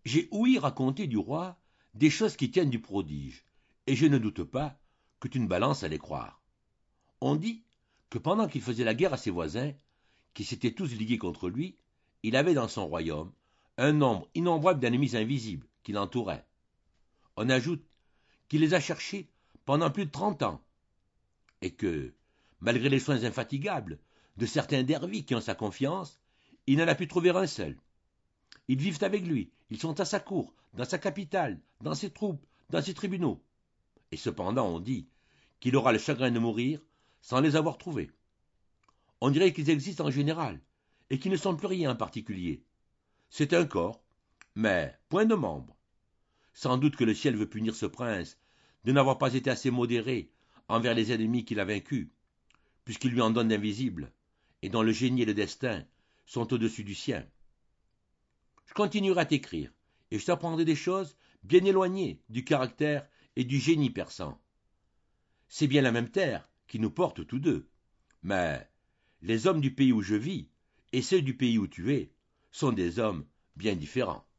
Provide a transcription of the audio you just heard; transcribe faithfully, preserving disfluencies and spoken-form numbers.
J'ai ouï raconter du roi des choses qui tiennent du prodige, et je ne doute pas que tu ne balances à les croire. On dit que pendant qu'il faisait la guerre à ses voisins, qui s'étaient tous ligués contre lui, il avait dans son royaume un nombre innombrable d'ennemis invisibles qui l'entouraient. On ajoute qu'il les a cherchés pendant plus de trente ans, et que, malgré les soins infatigables de certains dervis qui ont sa confiance, il n'en a pu trouver un seul. Ils vivent avec lui, ils sont à sa cour, dans sa capitale, dans ses troupes, dans ses tribunaux. Et cependant on dit qu'il aura le chagrin de mourir sans les avoir trouvés. On dirait qu'ils existent en général, et qu'ils ne sont plus rien en particulier. C'est un corps, mais point de membres. Sans doute que le ciel veut punir ce prince de n'avoir pas été assez modéré envers les ennemis qu'il a vaincus, puisqu'il lui en donne d'invisibles, et dont le génie et le destin sont au-dessus du sien. Je continuerai à t'écrire, et je t'apprendrai des choses bien éloignées du caractère et du génie persan. C'est bien la même terre qui nous porte tous deux, mais les hommes du pays où je vis et ceux du pays où tu es sont des hommes bien différents.